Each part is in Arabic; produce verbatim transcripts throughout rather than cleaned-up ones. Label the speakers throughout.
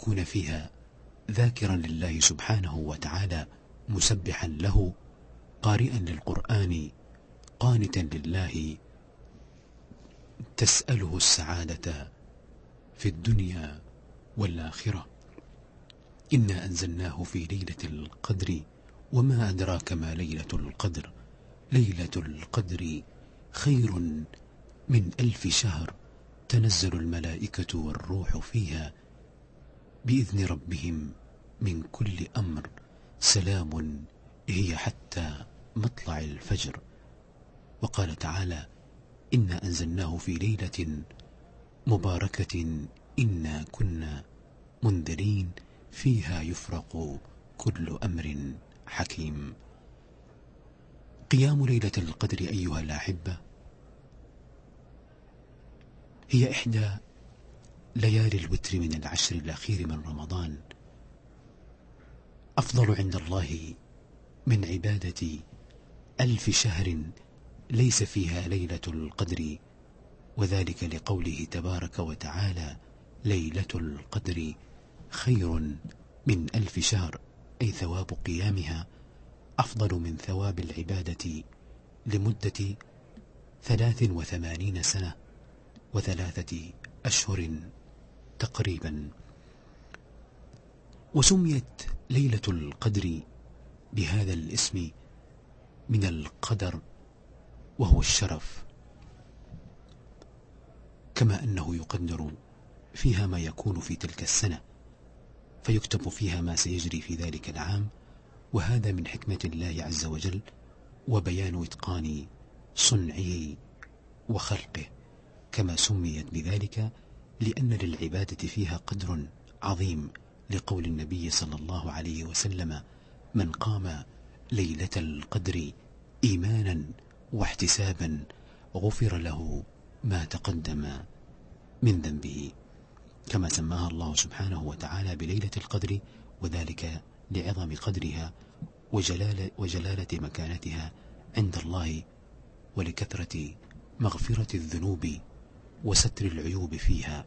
Speaker 1: يكون فيها ذاكرا لله سبحانه وتعالى، مسبحا له، قارئا للقرآن، قانتا لله، تسأله السعادة في الدنيا والآخرة. إنا أنزلناه في ليلة القدر وما أدراك ما ليلة القدر، ليلة القدر خير من ألف شهر، تنزل الملائكة والروح فيها بإذن ربهم من كل أمر، سلام هي حتى مطلع الفجر. وقال تعالى: إنا أنزلناه في ليلة مباركة إنا كنا منذرين فيها يفرق كل أمر حكيم. قيام ليلة القدر أيها الأحبة هي إحدى ليالي الوتر من العشر الأخير من رمضان، أفضل عند الله من عبادة ألف شهر ليس فيها ليلة القدر، وذلك لقوله تبارك وتعالى: ليلة القدر خير من ألف شهر، أي ثواب قيامها أفضل من ثواب العبادة لمدة ثلاث وثمانين سنة وثلاثة أشهر تقريبا. وسميت ليلة القدر بهذا الاسم من القدر وهو الشرف، كما أنه يقدر فيها ما يكون في تلك السنة، فيكتب فيها ما سيجري في ذلك العام، وهذا من حكمة الله عز وجل وبيان إتقان صنعه وخلقه. كما سميت بذلك لأن للعبادة فيها قدر عظيم، لقول النبي صلى الله عليه وسلم: من قام ليلة القدر إيمانا واحتسابا غفر له ما تقدم من ذنبه. كما سماها الله سبحانه وتعالى بليلة القدر، وذلك لعظم قدرها وجلالة, وجلالة مكانتها عند الله، ولكثرة مغفرة الذنوب وستر العيوب فيها.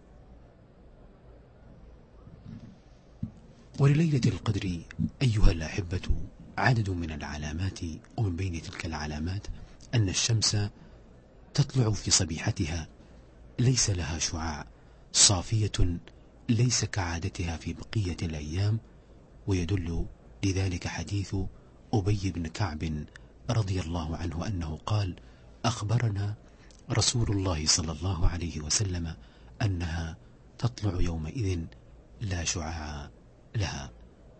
Speaker 1: ولليلة القدر أيها الأحبة عدد من العلامات، ومن بين تلك العلامات أن الشمس تطلع في صبيحتها ليس لها شعاع، صافية ليس كعادتها في بقية الأيام، ويدل لذلك حديث أبي بن كعب رضي الله عنه أنه قال: أخبرنا رسول الله صلى الله عليه وسلم أنها تطلع يومئذ لا شعاع لها.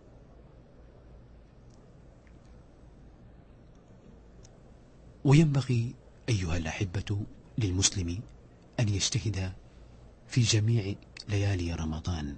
Speaker 1: وينبغي أيها الأحبة للمسلم أن يجتهد في جميع ليالي رمضان،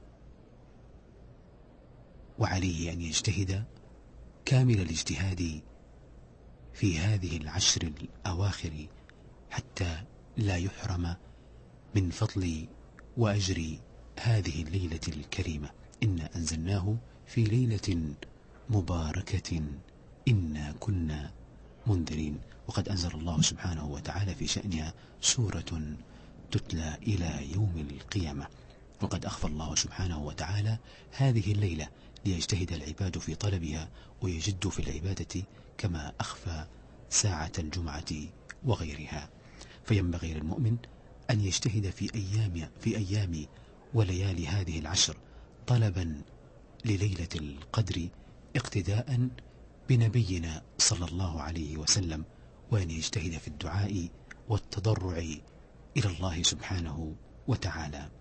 Speaker 1: وعليه أن يجتهد كامل الاجتهاد في هذه العشر الأواخر حتى لا يحرم من فضل وأجر هذه الليلة الكريمة. إنا أنزلناه في ليلة مباركة إنا كنا منذرين. وقد أنزل الله سبحانه وتعالى في شأنها سورة تتلى إلى يوم القيامة. وقد أخفى الله سبحانه وتعالى هذه الليلة ليجتهد العباد في طلبها ويجدوا في العبادة، كما أخفى ساعة الجمعة وغيرها. فينبغي للمؤمن أن يجتهد في أيام في أيام وليالي هذه العشر طلبا لليلة القدر، اقتداء بنبينا صلى الله عليه وسلم، وأن يجتهد في الدعاء والتضرع إلى الله سبحانه وتعالى.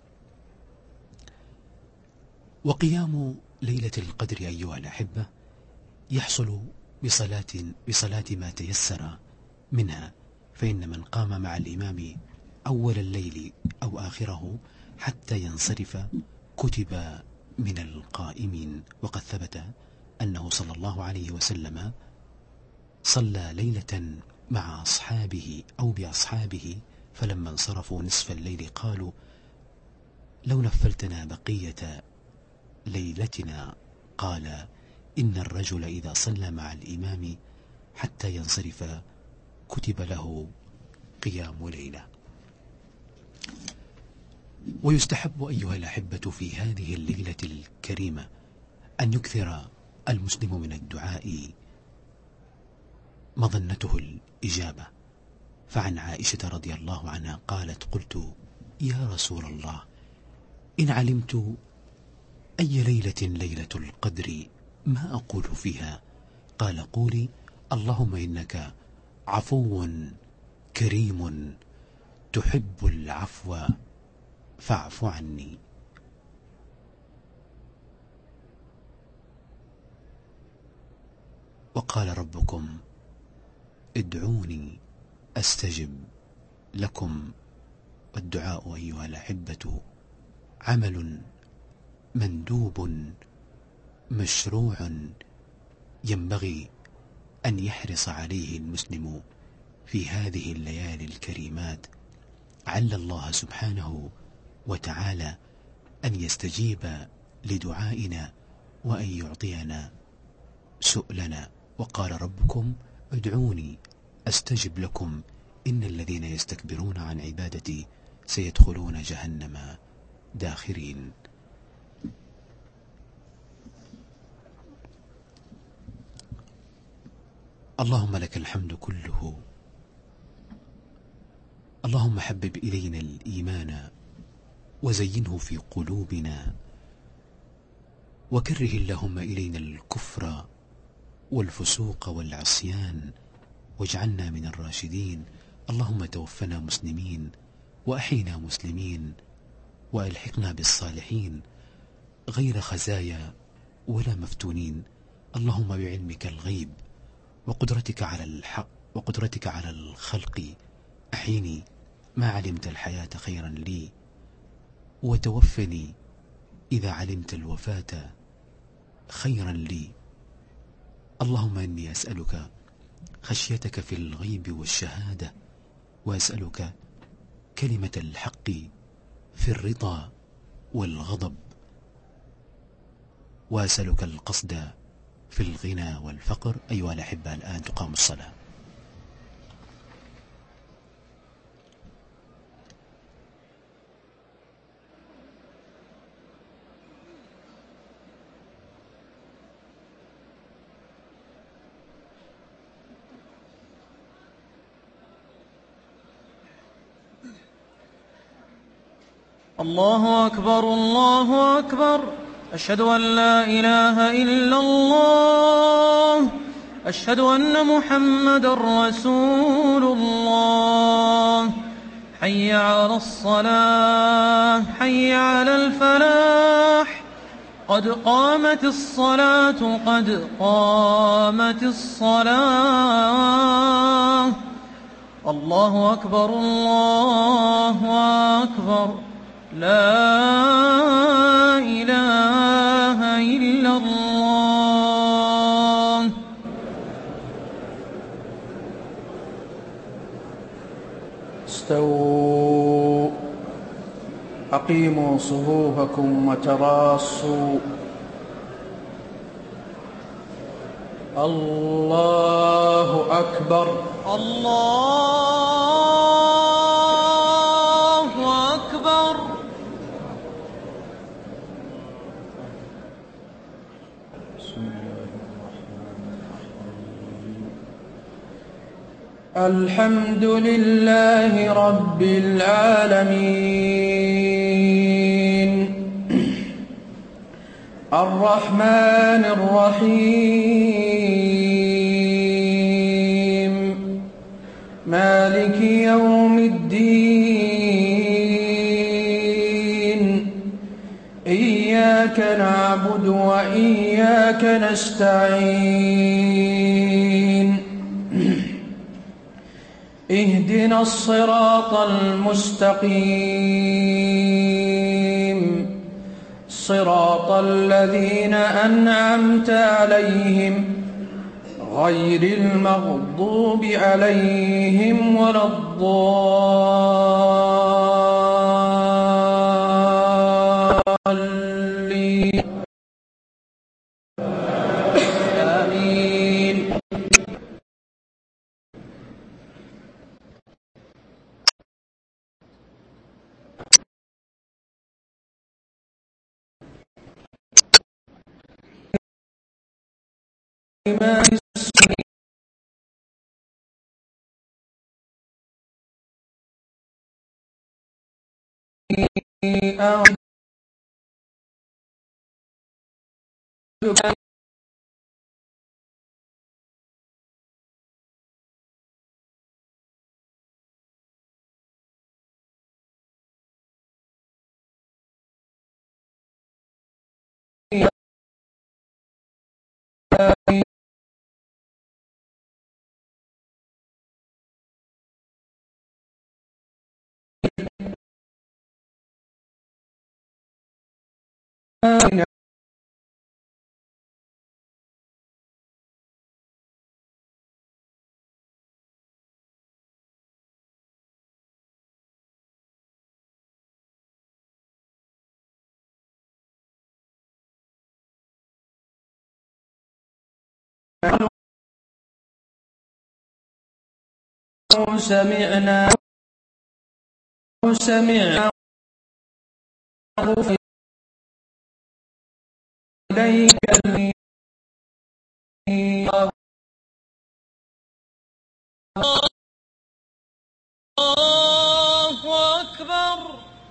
Speaker 1: وقيام ليلة القدر أيها الأحبة يحصل بصلاة, بصلاة ما تيسر منها، فإن من قام مع الإمام أول الليل أو آخره حتى ينصرف كتب من القائمين. وقد ثبت أنه صلى الله عليه وسلم صلى ليلة مع أصحابه أو بأصحابه، فلما انصرفوا نصف الليل قالوا: لو نفلتنا بقية ليلتنا. قال: إن الرجل إذا صلى مع الإمام حتى ينصرف كتب له قيام ليلة. ويستحب أيها الأحبة في هذه الليلة الكريمة أن يكثر المسلم من الدعاء مظنته الإجابة. فعن عائشة رضي الله عنها قالت: قلت يا رسول الله، إن علمت أي ليلة ليلة القدر ما أقول فيها؟ قال: قولي اللهم إنك عفو كريم تحب العفو فاعف عني. وقال ربكم ادعوني أستجب لكم. والدعاء أيها الأحبة عمل مندوب مشروع ينبغي أن يحرص عليه المسلم في هذه الليالي الكريمات، عل الله سبحانه وتعالى أن يستجيب لدعائنا وأن يعطينا سؤلنا. وقال ربكم ادعوني أستجب لكم إن الذين يستكبرون عن عبادتي سيدخلون جهنم داخرين. اللهم لك الحمد كله. اللهم حبب إلينا الإيمان وزينه في قلوبنا، وكره اللهم إلينا الكفر والفسوق والعصيان، واجعلنا من الراشدين. اللهم توفنا مسلمين وأحينا مسلمين وألحقنا بالصالحين غير خزايا ولا مفتونين. اللهم بعلمك الغيب وقدرتك على الحق وقدرتك على الخلق أحيني ما علمت الحياة خيرا لي، وتوفني إذا علمت الوفاة خيرا لي. اللهم إني أسألك خشيتك في الغيب والشهادة، وأسألك كلمة الحق في الرضا والغضب، وأسألك القصد في الغنى والفقر. أيها الأحبة، الآن تقام الصلاة.
Speaker 2: الله أكبر الله أكبر، أشهد أن لا إله إلا الله، أشهد أن محمدا رسول الله. حي على الصلاة، حي على الفلاح، قد قامت الصلاة، قد قامت الصلاة. الله أكبر الله أكبر، لا إله إلا الله.
Speaker 3: استووا، أقيموا صفوفكم وتراصوا. الله أكبر
Speaker 2: الله أكبر.
Speaker 3: الحمد لله رب العالمين، الرحمن الرحيم، مالك يوم الدين. إياك نعبد وإياك نستعين، اهدنا الصراط المستقيم، صراط الذين أنعمت عليهم غير المغضوب عليهم ولا الضالين. آمين. سمعنا سمعنا إليك
Speaker 2: الله أكبر.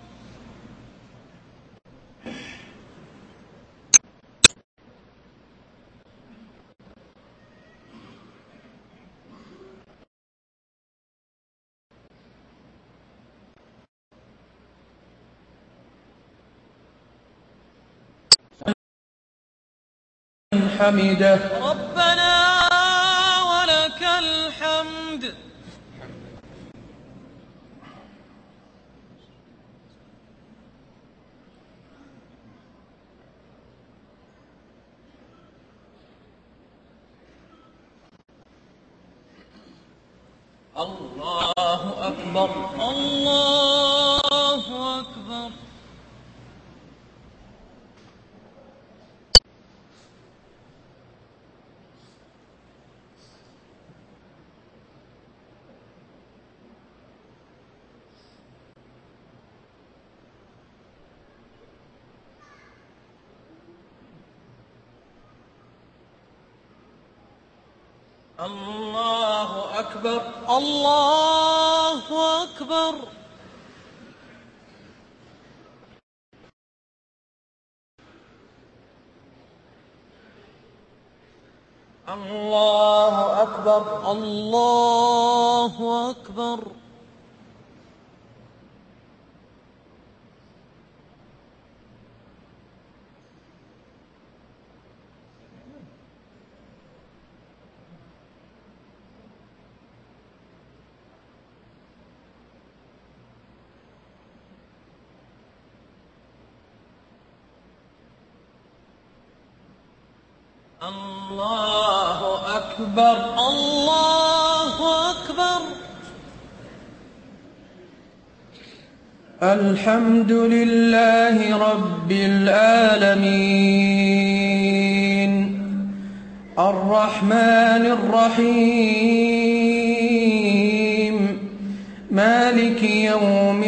Speaker 3: حمده
Speaker 2: ربنا ولك الحمد.
Speaker 3: الله أكبر
Speaker 2: الله أكبر.
Speaker 3: الله أكبر
Speaker 2: الله أكبر.
Speaker 3: الله أكبر
Speaker 2: الله أكبر.
Speaker 3: الله أكبر
Speaker 2: الله أكبر.
Speaker 3: الحمد لله رب العالمين الرحمن الرحيم مالك يوم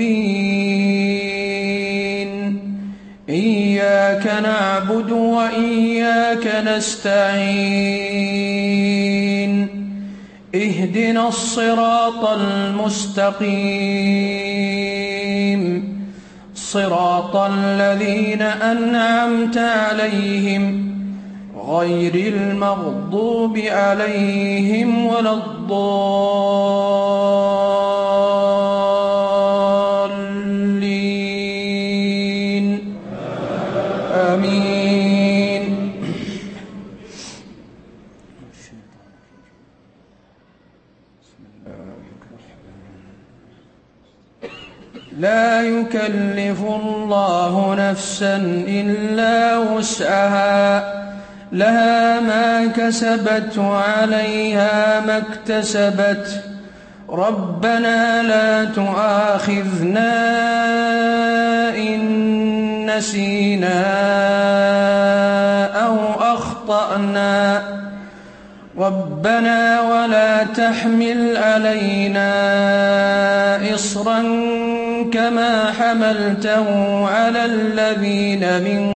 Speaker 3: الدين إياك نعبد وإياك نستعين اهدنا الصراط المستقيم صراط الذين أنعمت عليهم غير المغضوب عليهم ولا الضالين آمين. لا يكلف الله نفسا إلا وسعها لها ما كسبت وعليها ما اكتسبت ربنا لا تؤاخذنا إن نسينا أو أخطأنا ربنا ولا تحمل علينا إصرا كما حملته على الذين من